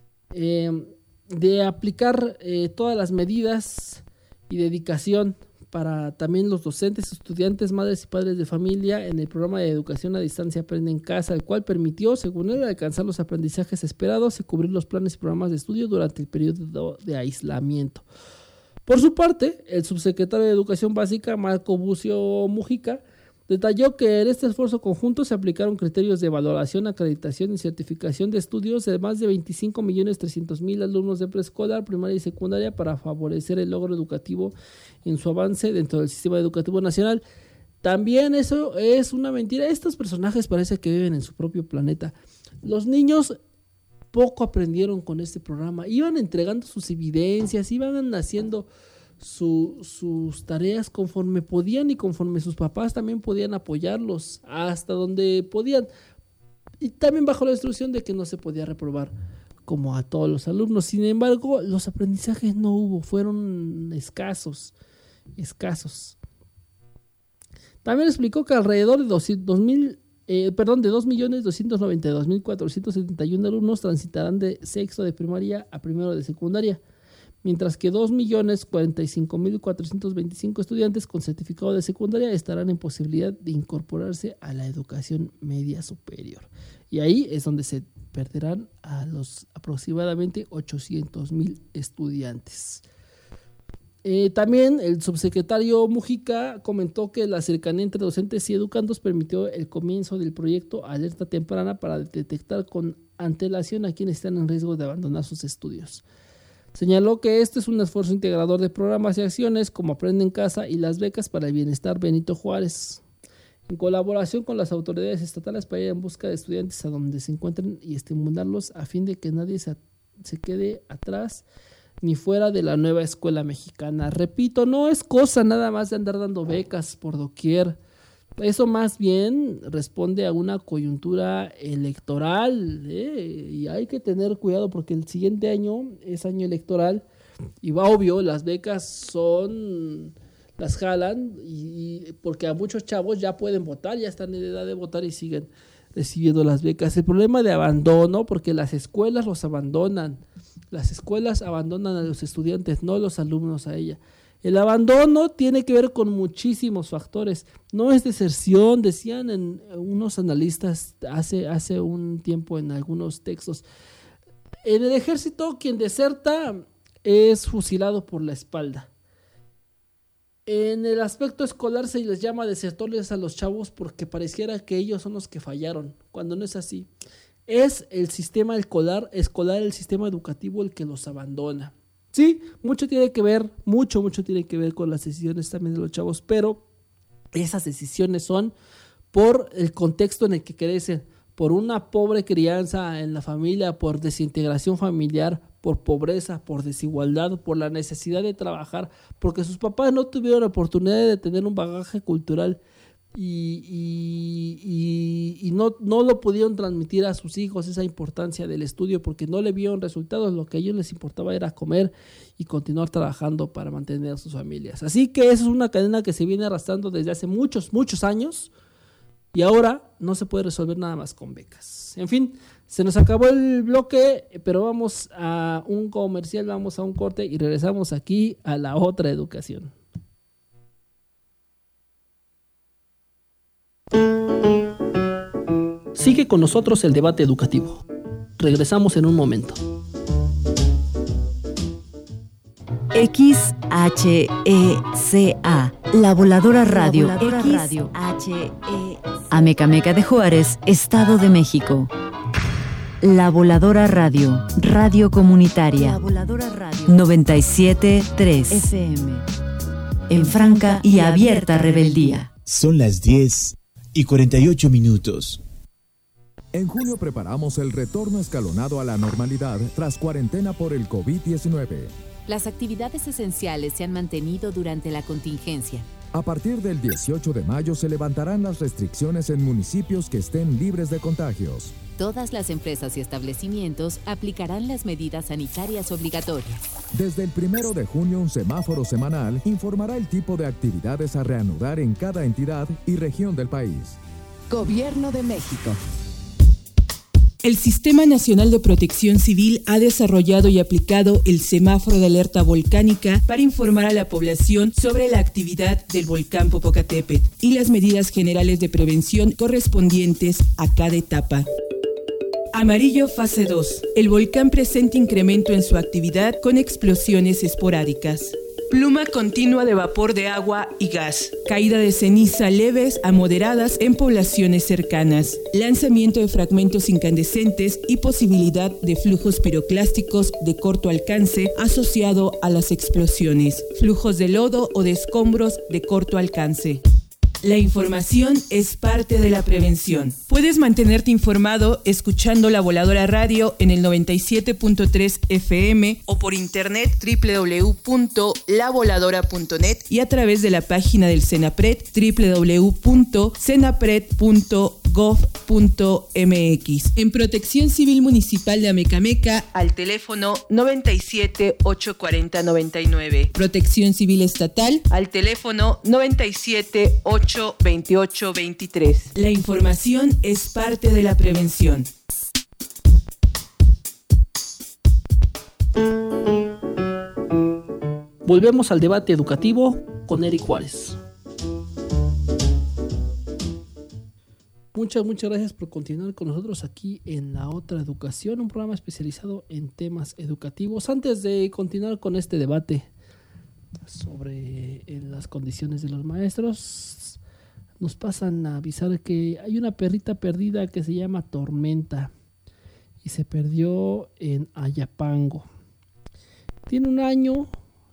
de aplicar todas las medidas y dedicación para también los docentes, estudiantes, madres y padres de familia en el programa de educación a distancia Aprende en Casa, el cual permitió, según él, alcanzar los aprendizajes esperados y cubrir los planes y programas de estudio durante el periodo de aislamiento. Por su parte, el subsecretario de Educación Básica, Marco Bucio Mujica, detalló que en este esfuerzo conjunto se aplicaron criterios de valoración, acreditación y certificación de estudios de más de 25.300.000 alumnos de preescolar, primaria y secundaria para favorecer el logro educativo en su avance dentro del sistema educativo nacional. También eso es una mentira. Estos personajes parece que viven en su propio planeta. Los niños poco aprendieron con este programa. Iban entregando sus evidencias, iban haciendo sus tareas conforme podían y conforme sus papás también podían apoyarlos hasta donde podían, y también bajo la instrucción de que no se podía reprobar como a todos los alumnos. Sin embargo, los aprendizajes no hubo, fueron escasos. También explicó que alrededor de 2.292.471 alumnos transitarán de sexto de primaria a primero de secundaria, mientras que 2.045.425 estudiantes con certificado de secundaria estarán en posibilidad de incorporarse a la educación media superior. Y ahí es donde se perderán a los aproximadamente 800.000 estudiantes. También el subsecretario Mujica comentó que la cercanía entre docentes y educandos permitió el comienzo del proyecto Alerta Temprana para detectar con antelación a quienes están en riesgo de abandonar sus estudios. Señaló que este es un esfuerzo integrador de programas y acciones como Aprende en Casa y las becas para el bienestar Benito Juárez, en colaboración con las autoridades estatales para ir en busca de estudiantes a donde se encuentren y estimularlos a fin de que nadie se quede atrás ni fuera de la nueva escuela mexicana. Repito, no es cosa nada más de andar dando becas por doquier. Eso más bien responde a una coyuntura electoral, y hay que tener cuidado porque el siguiente año es año electoral y va obvio, las becas las jalan y porque a muchos chavos ya pueden votar, ya están en edad de votar y siguen recibiendo las becas. El problema de abandono, porque las escuelas los abandonan, las escuelas abandonan a los estudiantes, no los alumnos a ella. El abandono tiene que ver con muchísimos factores, no es deserción, decían en unos analistas hace un tiempo en algunos textos. En el ejército quien deserta es fusilado por la espalda. En el aspecto escolar se les llama desertores a los chavos porque pareciera que ellos son los que fallaron, cuando no es así. Es el sistema escolar, el sistema educativo el que los abandona. Sí, mucho tiene que ver con las decisiones también de los chavos, pero esas decisiones son por el contexto en el que crecen, por una pobre crianza en la familia, por desintegración familiar, por pobreza, por desigualdad, por la necesidad de trabajar, porque sus papás no tuvieron la oportunidad de tener un bagaje cultural y no lo pudieron transmitir a sus hijos esa importancia del estudio porque no le vieron resultados. Lo que a ellos les importaba era comer y continuar trabajando para mantener a sus familias. Así que eso es una cadena que se viene arrastrando desde hace muchos años y ahora no se puede resolver nada más con becas. En fin, se nos acabó el bloque, pero vamos a un comercial, vamos a un corte y regresamos aquí a La Otra Educación. Sigue con nosotros el debate educativo. Regresamos en un momento. XHECA, La Voladora Radio. Amecameca de Juárez, Estado de México. La Voladora Radio, radio comunitaria. 97.3 FM. En franca y abierta rebeldía. Son las 10:48. En junio preparamos el retorno escalonado a la normalidad tras cuarentena por el COVID-19. Las actividades esenciales se han mantenido durante la contingencia. A partir del 18 de mayo se levantarán las restricciones en municipios que estén libres de contagios. Todas las empresas y establecimientos aplicarán las medidas sanitarias obligatorias. Desde el 1 de junio, un semáforo semanal informará el tipo de actividades a reanudar en cada entidad y región del país. Gobierno de México. El Sistema Nacional de Protección Civil ha desarrollado y aplicado el semáforo de alerta volcánica para informar a la población sobre la actividad del volcán Popocatépetl y las medidas generales de prevención correspondientes a cada etapa. Amarillo fase 2. El volcán presenta incremento en su actividad con explosiones esporádicas. Pluma continua de vapor de agua y gas. Caída de ceniza leves a moderadas en poblaciones cercanas. Lanzamiento de fragmentos incandescentes y posibilidad de flujos piroclásticos de corto alcance asociado a las explosiones. Flujos de lodo o de escombros de corto alcance. La información es parte de la prevención. Puedes mantenerte informado escuchando La Voladora Radio en el 97.3 FM o por internet www.lavoladora.net y a través de la página del CENAPRED www.cenapred.gov.mx. En Protección Civil Municipal de Amecameca al teléfono 97 840 99. Protección Civil Estatal al teléfono 97 828 23. La información es parte de la prevención. Volvemos al debate educativo con Eric Juárez. Muchas gracias por continuar con nosotros aquí en La Otra Educación, un programa especializado en temas educativos. Antes de continuar con este debate sobre las condiciones de los maestros, nos pasan a avisar que hay una perrita perdida que se llama Tormenta y se perdió en Ayapango. Tiene 1 año,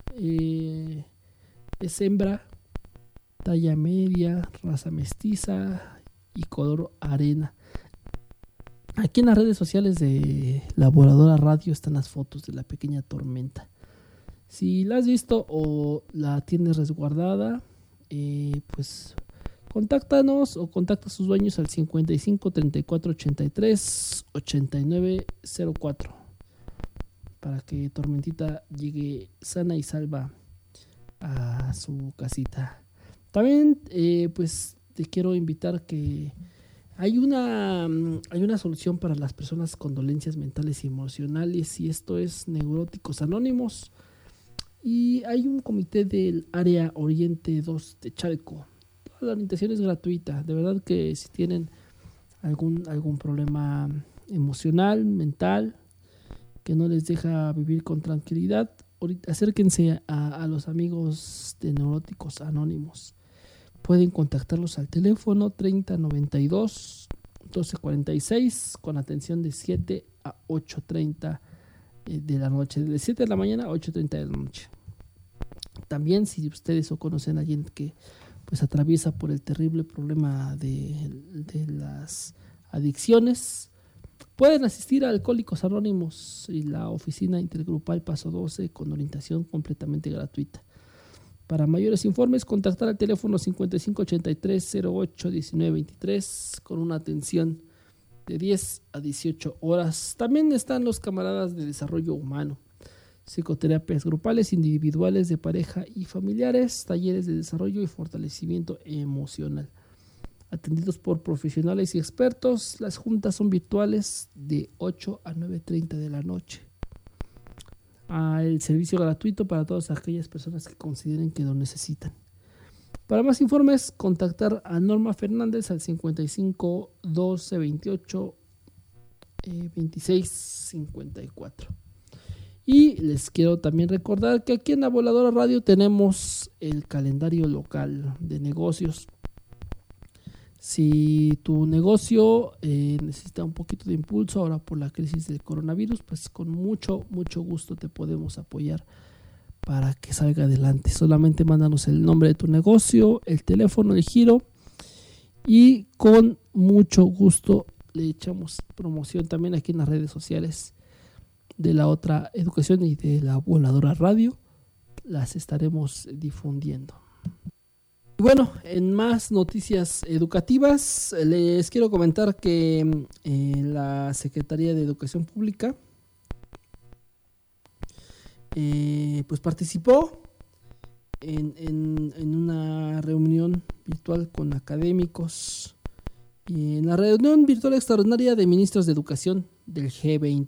es hembra, talla media, raza mestiza y color arena. Aquí en las redes sociales de La Voladora Radio están las fotos de la pequeña Tormenta. Si la has visto o la tienes resguardada, pues contáctanos o contacta a sus dueños al 55 34 83 89 04 para que Tormentita llegue sana y salva a su casita. También pues te quiero invitar que hay una solución para las personas con dolencias mentales y emocionales, y esto es Neuróticos Anónimos. Y hay un comité del área Oriente 2 de Chalco. Toda la orientación es gratuita. De verdad que si tienen algún problema emocional, mental, que no les deja vivir con tranquilidad, acérquense a los amigos de Neuróticos Anónimos. Pueden contactarlos al teléfono 3092 1246 con atención de 7 a 8:30 de la noche, de 7 de la mañana a 8:30 de la noche. También si ustedes o conocen a alguien que pues atraviesa por el terrible problema de las adicciones, pueden asistir a Alcohólicos Anónimos y la oficina intergrupal Paso 12 con orientación completamente gratuita. Para mayores informes, contactar al teléfono 5583-08-1923 con una atención de 10 a 18 horas. También están los camaradas de desarrollo humano, psicoterapias grupales, individuales, de pareja y familiares, talleres de desarrollo y fortalecimiento emocional. Atendidos por profesionales y expertos, las juntas son virtuales de 8 a 9:30 de la noche. El servicio gratuito para todas aquellas personas que consideren que lo necesitan. Para más informes, contactar a Norma Fernández al 55 12 28 26 54. Y les quiero también recordar que aquí en La Voladora Radio tenemos el calendario local de negocios. Si tu negocio necesita un poquito de impulso ahora por la crisis del coronavirus, pues con mucho gusto te podemos apoyar para que salga adelante. Solamente mándanos el nombre de tu negocio, el teléfono, el giro, y con mucho gusto le echamos promoción también aquí en las redes sociales de La Otra Educación y de La Voladora Radio. Las estaremos difundiendo. Y bueno, en más noticias educativas, les quiero comentar que la Secretaría de Educación Pública pues participó en una reunión virtual con académicos en la reunión virtual extraordinaria de ministros de educación del G20,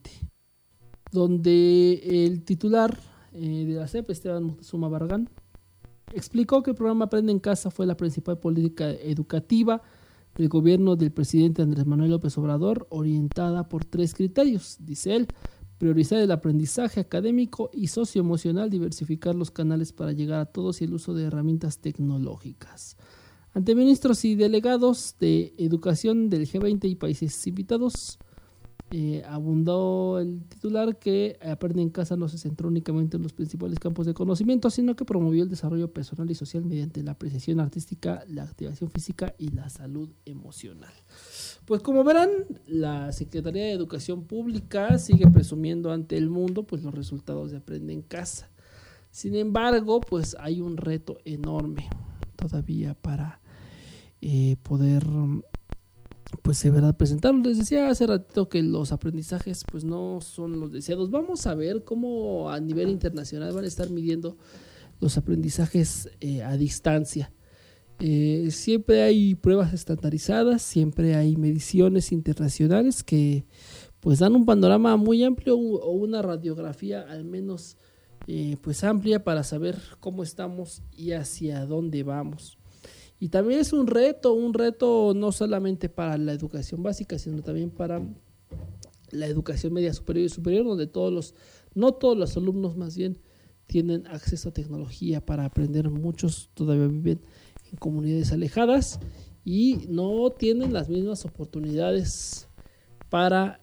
donde el titular de la SEP, Esteban Moctezuma Barragán, explicó que el programa Aprende en Casa fue la principal política educativa del gobierno del presidente Andrés Manuel López Obrador, orientada por 3 criterios, dice él: priorizar el aprendizaje académico y socioemocional, diversificar los canales para llegar a todos y el uso de herramientas tecnológicas. Ante ministros y delegados de educación del G20 y países invitados, abundó el titular que Aprende en Casa no se centró únicamente en los principales campos de conocimiento, sino que promovió el desarrollo personal y social mediante la apreciación artística, la activación física y la salud emocional. Pues como verán, la Secretaría de Educación Pública sigue presumiendo ante el mundo pues los resultados de Aprende en Casa. Sin embargo, pues hay un reto enorme todavía para poder pues de verdad presentarlo. Les decía hace ratito que los aprendizajes pues no son los deseados. Vamos a ver cómo a nivel internacional van a estar midiendo los aprendizajes a distancia. Siempre hay pruebas estandarizadas, siempre hay mediciones internacionales que pues dan un panorama muy amplio o una radiografía al menos pues amplia para saber cómo estamos y hacia dónde vamos. Y también es un reto no solamente para la educación básica, sino también para la educación media superior y superior, donde no todos los alumnos más bien tienen acceso a tecnología para aprender. Muchos todavía viven en comunidades alejadas y no tienen las mismas oportunidades para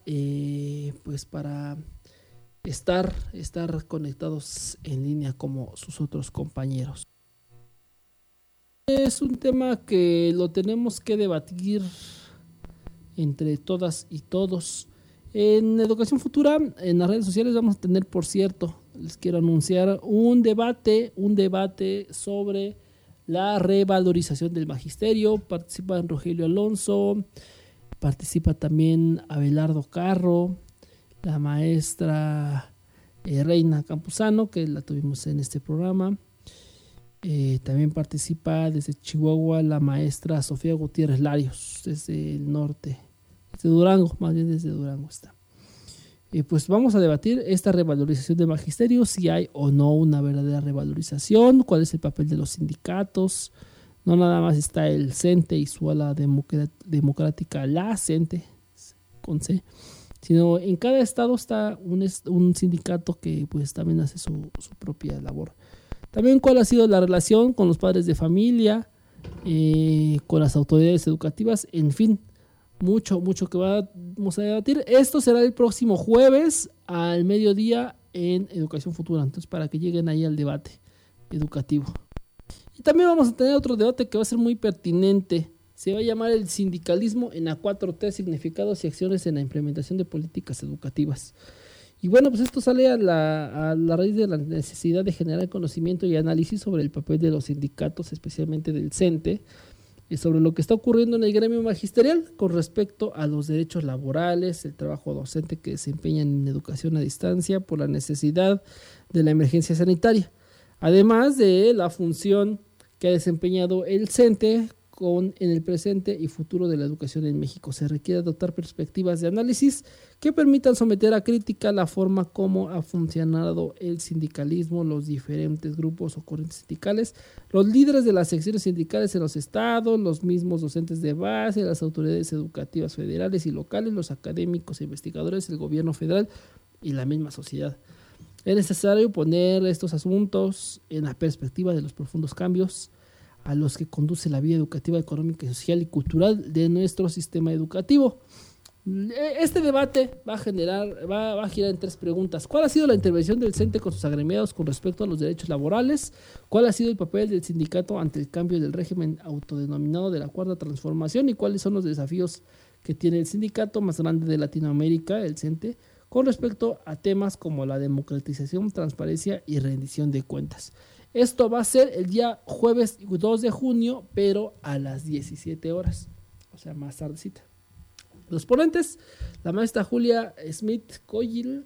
estar conectados en línea como sus otros compañeros. Es un tema que lo tenemos que debatir entre todas y todos. En Educación Futura, en las redes sociales vamos a tener, por cierto, les quiero anunciar un debate sobre la revalorización del magisterio. Participan Rogelio Alonso, participa también Abelardo Carro, la maestra Reina Campuzano, que la tuvimos en este programa. También participa desde Chihuahua la maestra Sofía Gutiérrez Larios, desde el norte, desde Durango, más bien desde Durango está. Pues vamos a debatir esta revalorización del magisterio, si hay o no una verdadera revalorización, cuál es el papel de los sindicatos. No nada más está el CENTE y su ala democrática, la CENTE, con C, sino en cada estado está un sindicato que pues también hace su propia labor. También cuál ha sido la relación con los padres de familia, con las autoridades educativas, en fin, mucho que vamos a debatir. Esto será el próximo jueves al mediodía en Educación Futura, entonces para que lleguen ahí al debate educativo. Y también vamos a tener otro debate que va a ser muy pertinente. Se va a llamar el sindicalismo en la 4T, significados y acciones en la implementación de políticas educativas. Y bueno, pues esto sale a la raíz de la necesidad de generar conocimiento y análisis sobre el papel de los sindicatos, especialmente del CENTE, y sobre lo que está ocurriendo en el gremio magisterial con respecto a los derechos laborales, el trabajo docente que desempeñan en educación a distancia por la necesidad de la emergencia sanitaria, además de la función que ha desempeñado el CENTE en el presente y futuro de la educación en México. Se requiere adoptar perspectivas de análisis que permitan someter a crítica la forma como ha funcionado el sindicalismo, los diferentes grupos o corrientes sindicales, los líderes de las secciones sindicales en los estados, los mismos docentes de base, las autoridades educativas federales y locales, los académicos e investigadores, el gobierno federal y la misma sociedad. Es necesario poner estos asuntos en la perspectiva de los profundos cambios a los que conduce la vida educativa, económica, social y cultural de nuestro sistema educativo. Este debate va a girar en 3 preguntas. ¿Cuál ha sido la intervención del CENTE con sus agremiados con respecto a los derechos laborales? ¿Cuál ha sido el papel del sindicato ante el cambio del régimen autodenominado de la Cuarta Transformación? ¿Y cuáles son los desafíos que tiene el sindicato más grande de Latinoamérica, el CENTE, con respecto a temas como la democratización, transparencia y rendición de cuentas? Esto va a ser el día jueves 2 de junio, pero a las 17 horas, o sea, más tardecita. Los ponentes, la maestra Julia Smith Coyoli,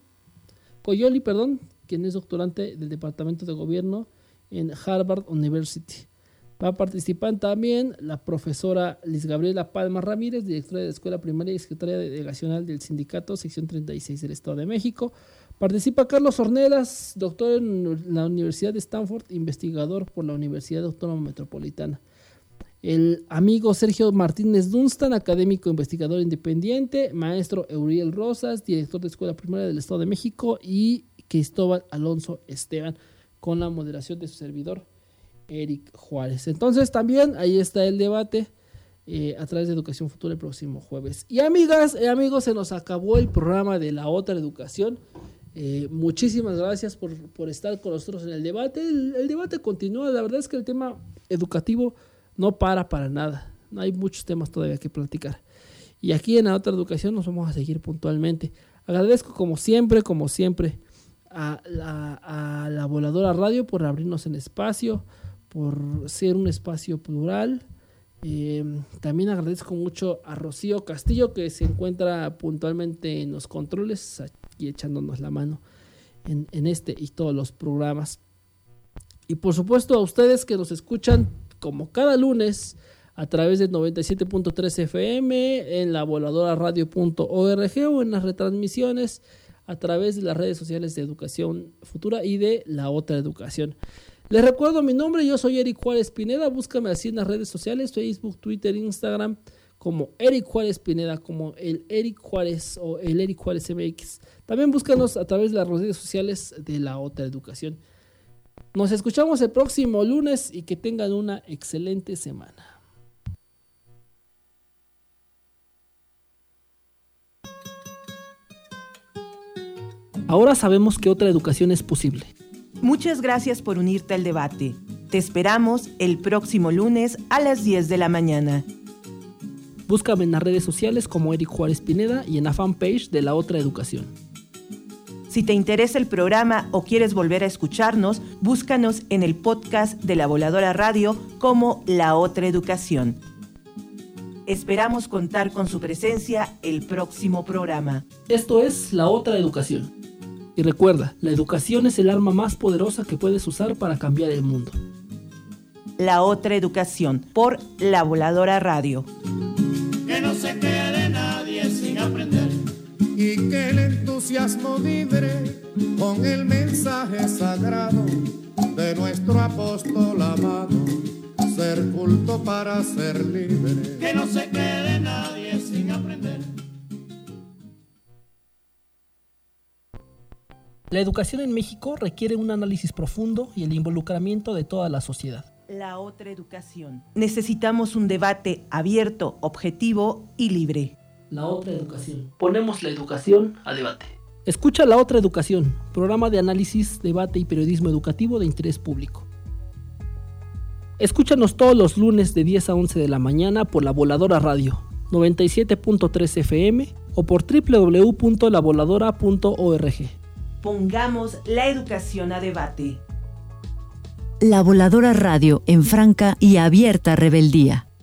quien es doctorante del Departamento de Gobierno en Harvard University. Va a participar también la profesora Liz Gabriela Palma Ramírez, directora de la Escuela Primaria y secretaria delegacional del Sindicato Sección 36 del Estado de México. Participa Carlos Ornelas, doctor en la Universidad de Stanford, investigador por la Universidad Autónoma Metropolitana. El amigo Sergio Martínez Dunstan, académico investigador independiente. Maestro Euriel Rosas, director de Escuela Primaria del Estado de México. Y Cristóbal Alonso Esteban, con la moderación de su servidor Eric Juárez. Entonces también ahí está el debate a través de Educación Futura el próximo jueves. Y amigas y amigos, se nos acabó el programa de La Otra Educación. Muchísimas gracias por estar con nosotros en el debate. El debate continúa. La verdad es que el tema educativo no para nada. Hay muchos temas todavía que platicar. Y aquí en La Otra Educación nos vamos a seguir puntualmente. Agradezco como siempre a la Voladora Radio por abrirnos en espacio, por ser un espacio plural. También agradezco mucho a Rocío Castillo, que se encuentra puntualmente en los controles y echándonos la mano en este y todos los programas. Y por supuesto a ustedes que nos escuchan como cada lunes a través del 97.3 FM, en la voladoraradio.org o en las retransmisiones a través de las redes sociales de Educación Futura y de La Otra Educación. Les recuerdo mi nombre, yo soy Eric Juárez Pineda. Búscame así en las redes sociales, Facebook, Twitter, Instagram, como Eric Juárez Pineda, como el Eric Juárez o el Eric Juárez MX. También búscanos a través de las redes sociales de La Otra Educación. Nos escuchamos el próximo lunes y que tengan una excelente semana. Ahora sabemos que otra educación es posible. Muchas gracias por unirte al debate. Te esperamos el próximo lunes a las 10 de la mañana. Búscame en las redes sociales como Eric Juárez Pineda y en la fanpage de La Otra Educación. Si te interesa el programa o quieres volver a escucharnos, búscanos en el podcast de La Voladora Radio como La Otra Educación. Esperamos contar con su presencia el próximo programa. Esto es La Otra Educación. Y recuerda, la educación es el arma más poderosa que puedes usar para cambiar el mundo. La Otra Educación, por La Voladora Radio. Que no se quede nadie sin aprender. Y que el entusiasmo vibre con el mensaje sagrado de nuestro apóstol amado. Ser culto para ser libre. Que no se quede nadie sin aprender. La educación en México requiere un análisis profundo y el involucramiento de toda la sociedad. La Otra Educación. Necesitamos un debate abierto, objetivo y libre. La Otra Educación. Ponemos la educación a debate. Escucha La Otra Educación, programa de análisis, debate y periodismo educativo de interés público. Escúchanos todos los lunes de 10 a 11 de la mañana por La Voladora Radio, 97.3 FM o por www.lavoladora.org. Pongamos la educación a debate. La Voladora Radio en franca y abierta rebeldía.